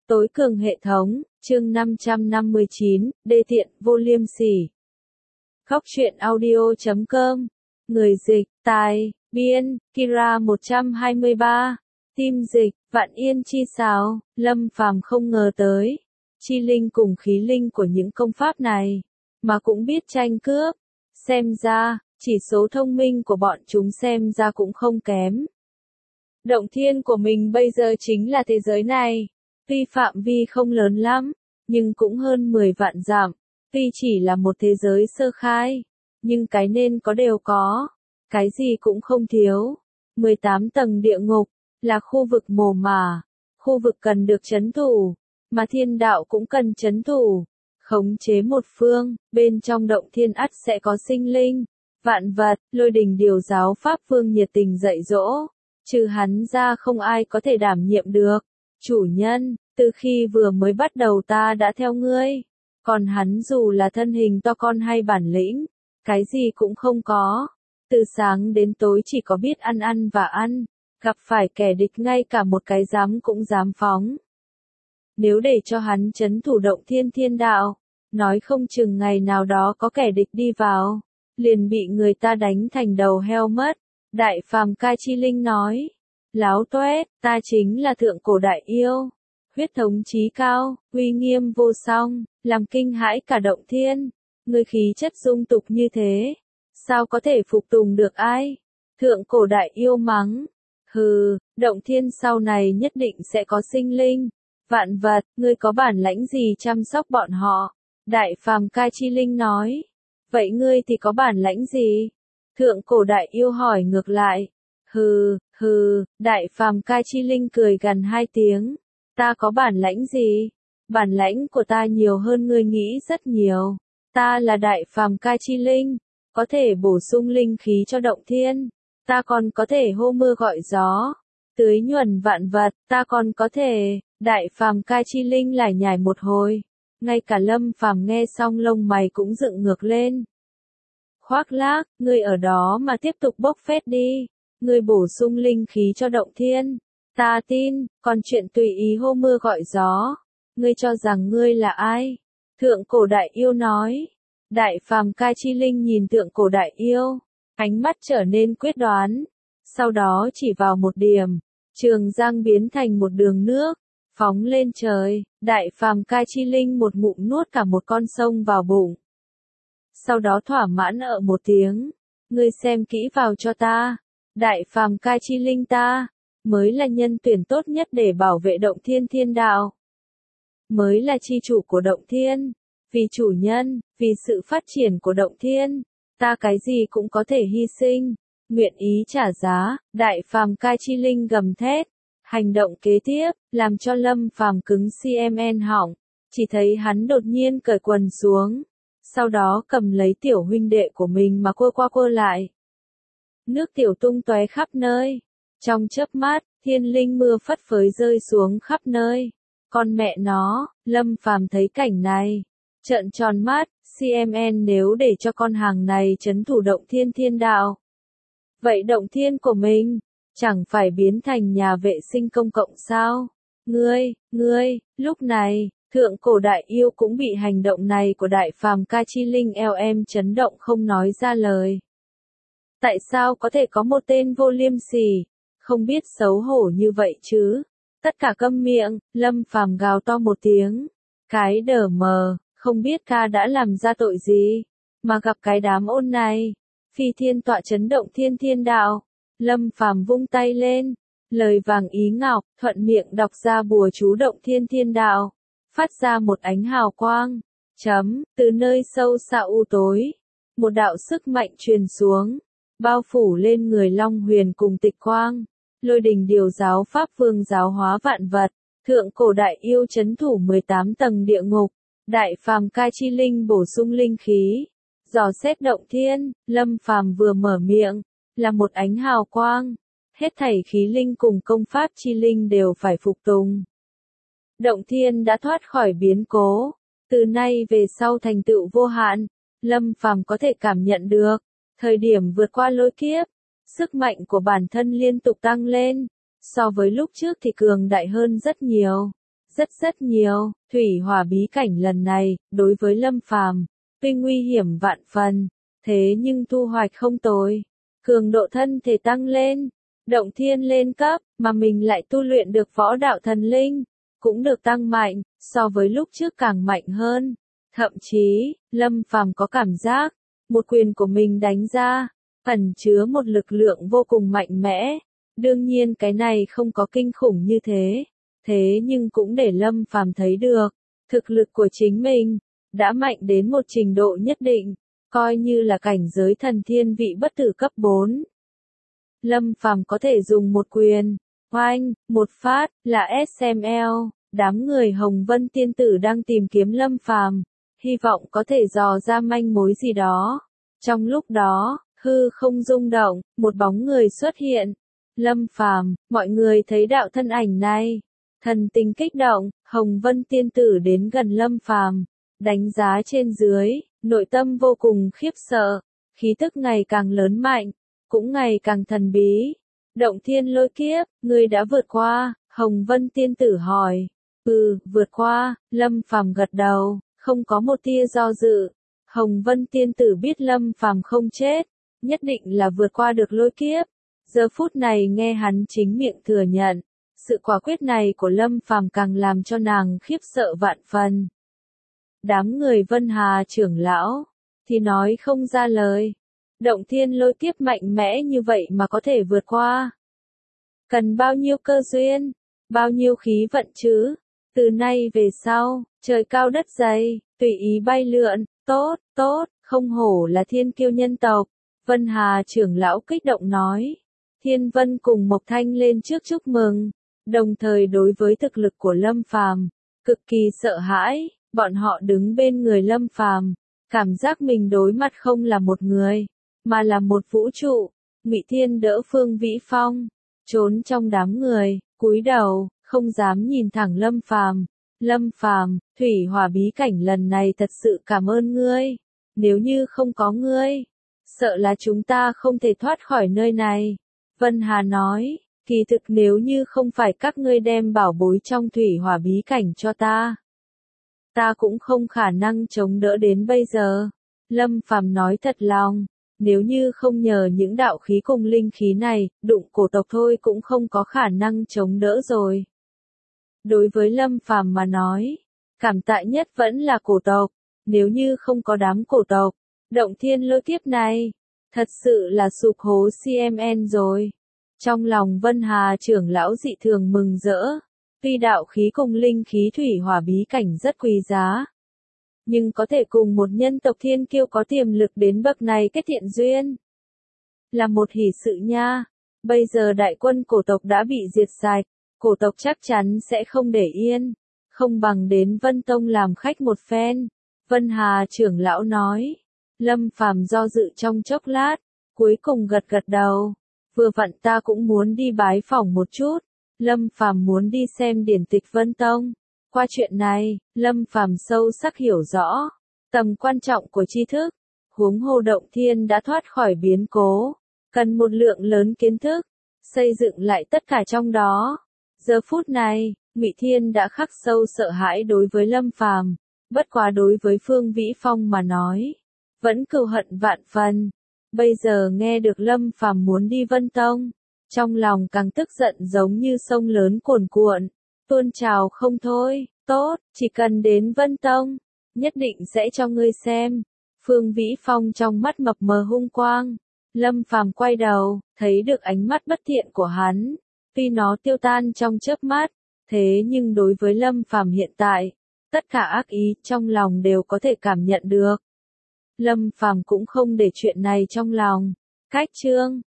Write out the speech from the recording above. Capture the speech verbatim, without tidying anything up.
Tối cường hệ thống, chương năm trăm năm mươi chín, đê tiện, vô liêm sỉ. Khóc chuyện audio chấm com. Người dịch, tài, biên, Kira một trăm hai mươi ba. Tim dịch, Vạn Yên chi sáo, Lâm Phàm không ngờ tới. Chi linh cùng khí linh của những công pháp này, mà cũng biết tranh cướp. Xem ra, chỉ số thông minh của bọn chúng xem ra cũng không kém. Động thiên của mình bây giờ chính là thế giới này. Tuy phạm vi không lớn lắm, nhưng cũng hơn mười vạn dặm. Tuy chỉ là một thế giới sơ khai, nhưng cái nên có đều có. Cái gì cũng không thiếu. mười tám tầng địa ngục, là khu vực mồ mả. Khu vực cần được trấn thủ, mà thiên đạo cũng cần trấn thủ. Khống chế một phương, bên trong động thiên ắt sẽ có sinh linh, vạn vật. Lôi Đình điều giáo Pháp Vương nhiệt tình dạy dỗ. Trừ hắn ra không ai có thể đảm nhiệm được. Chủ nhân, từ khi vừa mới bắt đầu ta đã theo ngươi. Còn hắn dù là thân hình to con hay bản lĩnh, cái gì cũng không có. Từ sáng đến tối chỉ có biết ăn ăn và ăn. Gặp phải kẻ địch ngay cả một cái dám cũng dám phóng. Nếu để cho hắn trấn thủ động thiên thiên đạo, nói không chừng ngày nào đó có kẻ địch đi vào, liền bị người ta đánh thành đầu heo mất. Đại phàm Cai Chi Linh nói. Láo toét, ta chính là thượng cổ đại yêu. Huyết thống chí cao, uy nghiêm vô song, làm kinh hãi cả động thiên. Ngươi khí chất dung tục như thế, sao có thể phục tùng được ai? Thượng cổ đại yêu mắng. Hừ, động thiên sau này nhất định sẽ có sinh linh, vạn vật, ngươi có bản lãnh gì chăm sóc bọn họ? Đại phàm Cai Chi Linh nói. Vậy ngươi thì có bản lãnh gì? Thượng cổ đại yêu hỏi ngược lại. Hừ, hừ, đại phàm Cai Chi Linh cười gằn hai tiếng. Ta có bản lãnh gì? Bản lãnh của ta nhiều hơn ngươi nghĩ rất nhiều. Ta là đại phàm Cai Chi Linh, có thể bổ sung linh khí cho động thiên. Ta còn có thể hô mưa gọi gió, tưới nhuần vạn vật. Ta còn có thể. Đại phàm Cai Chi Linh lải nhải một hồi. Ngay cả Lâm Phàm nghe xong lông mày cũng dựng ngược lên. Khoác lác, ngươi ở đó mà tiếp tục bốc phét đi. Ngươi bổ sung linh khí cho động thiên. Ta tin, còn chuyện tùy ý hô mưa gọi gió. Ngươi cho rằng ngươi là ai? Thượng cổ đại yêu nói. Đại phàm Cai Chi Linh nhìn thượng cổ đại yêu. Ánh mắt trở nên quyết đoán. Sau đó chỉ vào một điểm. Trường giang biến thành một đường nước. Phóng lên trời. Đại phàm Cai Chi Linh một ngụm nuốt cả một con sông vào bụng. Sau đó thỏa mãn ợ một tiếng. Ngươi xem kỹ vào cho ta. Đại phàm Cai Chi Linh ta, mới là nhân tuyển tốt nhất để bảo vệ động thiên thiên đạo. Mới là chi chủ của động thiên. Vì chủ nhân, vì sự phát triển của động thiên, ta cái gì cũng có thể hy sinh, nguyện ý trả giá. Đại phàm Cai Chi Linh gầm thét. Hành động kế tiếp, làm cho Lâm Phàm cứng cm họng. Chỉ thấy hắn đột nhiên cởi quần xuống. Sau đó cầm lấy tiểu huynh đệ của mình mà quơ qua quơ lại. Nước tiểu tung tóe khắp nơi. Trong chớp mắt, thiên linh mưa phất phới rơi xuống khắp nơi. Con mẹ nó, Lâm Phàm thấy cảnh này. Trợn tròn mắt, cm nếu để cho con hàng này trấn thủ động thiên thiên đạo. Vậy động thiên của mình, chẳng phải biến thành nhà vệ sinh công cộng sao? Ngươi, ngươi, lúc này, thượng cổ đại yêu cũng bị hành động này của đại phàm Cai Chi Linh eo em chấn động không nói ra lời. Tại sao có thể có một tên vô liêm sỉ, không biết xấu hổ như vậy chứ? Tất cả câm miệng, Lâm Phàm gào to một tiếng. Cái đờ mờ, không biết ca đã làm ra tội gì, mà gặp cái đám ôn này. Phi thiên tọa chấn động thiên thiên đạo. Lâm Phàm vung tay lên, lời vàng ý ngọc, thuận miệng đọc ra bùa chú động thiên thiên đạo. Phát ra một ánh hào quang. Chấm, từ nơi sâu xa u tối. Một đạo sức mạnh truyền xuống. Bao phủ lên người Long Huyền cùng Tịch Quang. Lôi Đình điều giáo Pháp Vương giáo hóa vạn vật. Thượng cổ đại yêu trấn thủ mười tám tầng địa ngục. Đại phàm Cai Chi Linh bổ sung linh khí. Dò xét động thiên, Lâm Phàm vừa mở miệng, là một ánh hào quang. Hết thảy khí linh cùng công pháp chi linh đều phải phục tùng. Động thiên đã thoát khỏi biến cố. Từ nay về sau thành tựu vô hạn. Lâm Phàm có thể cảm nhận được. Thời điểm vượt qua lôi kiếp, sức mạnh của bản thân liên tục tăng lên. So với lúc trước thì cường đại hơn rất nhiều. rất rất nhiều. Thủy hỏa bí cảnh lần này, đối với Lâm Phàm, tuy nguy hiểm vạn phần, thế nhưng thu hoạch không tồi. Cường độ thân thể tăng lên, động thiên lên cấp, mà mình lại tu luyện được võ đạo thần linh, cũng được tăng mạnh, so với lúc trước càng mạnh hơn. Thậm chí, Lâm Phàm có cảm giác, một quyền của mình đánh ra, ẩn chứa một lực lượng vô cùng mạnh mẽ. Đương nhiên cái này không có kinh khủng như thế, thế nhưng cũng để Lâm Phàm thấy được, thực lực của chính mình, đã mạnh đến một trình độ nhất định, coi như là cảnh giới thần thiên vị bất tử cấp bốn. Lâm Phàm có thể dùng một quyền, oanh, một phát, là ét em lờ, đám người Hồng Vân Tiên Tử đang tìm kiếm Lâm Phàm, hy vọng có thể dò ra manh mối gì đó. Trong lúc đó, hư không rung động, một bóng người xuất hiện. Lâm Phàm, mọi người thấy đạo thân ảnh này, thần tình kích động, Hồng Vân Tiên Tử đến gần Lâm Phàm, đánh giá trên dưới, nội tâm vô cùng khiếp sợ, khí tức ngày càng lớn mạnh, cũng ngày càng thần bí. Động thiên lôi kiếp, ngươi đã vượt qua, Hồng Vân Tiên Tử hỏi. Ừ, vượt qua, Lâm Phàm gật đầu, không có một tia do dự. Hồng Vân Tiên Tử biết Lâm Phàm không chết, nhất định là vượt qua được lôi kiếp. Giờ phút này nghe hắn chính miệng thừa nhận, sự quả quyết này của Lâm Phàm càng làm cho nàng khiếp sợ vạn phần. Đám người Vân Hà trưởng lão, thì nói không ra lời. Động thiên lôi kiếp mạnh mẽ như vậy mà có thể vượt qua. Cần bao nhiêu cơ duyên, bao nhiêu khí vận chứ. Từ nay về sau, trời cao đất dày, tùy ý bay lượn, tốt, tốt, không hổ là thiên kiêu nhân tộc. Vân Hà trưởng lão kích động nói. Thiên Vân cùng Mộc Thanh lên trước chúc mừng, đồng thời đối với thực lực của Lâm Phàm, cực kỳ sợ hãi, bọn họ đứng bên người Lâm Phàm, cảm giác mình đối mặt không là một người, mà là một vũ trụ. Ngụy Thiên đỡ Phương Vĩ Phong, trốn trong đám người, cúi đầu, không dám nhìn thẳng Lâm Phàm. Lâm Phàm, thủy hỏa bí cảnh lần này thật sự cảm ơn ngươi, nếu như không có ngươi, sợ là chúng ta không thể thoát khỏi nơi này. Vân Hà nói, kỳ thực nếu như không phải các ngươi đem bảo bối trong thủy hỏa bí cảnh cho ta, ta cũng không khả năng chống đỡ đến bây giờ. Lâm Phàm nói thật lòng, nếu như không nhờ những đạo khí cùng linh khí này, đụng cổ tộc thôi cũng không có khả năng chống đỡ rồi. Đối với Lâm Phàm mà nói, cảm tạ nhất vẫn là cổ tộc, nếu như không có đám cổ tộc, động thiên lôi kiếp này, thật sự là sụp hố xê em en rồi. Trong lòng Vân Hà trưởng lão dị thường mừng rỡ, tuy đạo khí cùng linh khí thủy hỏa bí cảnh rất quý giá, nhưng có thể cùng một nhân tộc thiên kiêu có tiềm lực đến bậc này kết thiện duyên, là một hỷ sự nha. Bây giờ đại quân cổ tộc đã bị diệt sạch, cổ tộc chắc chắn sẽ không để yên, không bằng đến Vân Tông làm khách một phen. Vân Hà trưởng lão nói. Lâm Phàm do dự trong chốc lát, cuối cùng gật gật đầu. Vừa vặn ta cũng muốn đi bái phỏng một chút. Lâm Phàm muốn đi xem điển tịch Vân Tông. Qua chuyện này, Lâm Phàm sâu sắc hiểu rõ tầm quan trọng của tri thức. Huống hồ động thiên đã thoát khỏi biến cố, cần một lượng lớn kiến thức, xây dựng lại tất cả trong đó. Giờ phút này, Ngụy Thiên đã khắc sâu sợ hãi đối với Lâm Phàm, bất quá đối với Phương Vĩ Phong mà nói, vẫn cừu hận vạn phần. Bây giờ nghe được Lâm Phàm muốn đi Vân Tông, trong lòng càng tức giận giống như sông lớn cuồn cuộn, tuôn trào không thôi. Tốt, chỉ cần đến Vân Tông, nhất định sẽ cho ngươi xem. Phương Vĩ Phong trong mắt mập mờ hung quang. Lâm Phàm quay đầu, thấy được ánh mắt bất thiện của hắn, tuy nó tiêu tan trong chớp mắt, thế nhưng đối với Lâm Phàm hiện tại, tất cả ác ý trong lòng đều có thể cảm nhận được. Lâm Phàm cũng không để chuyện này trong lòng. Cách chương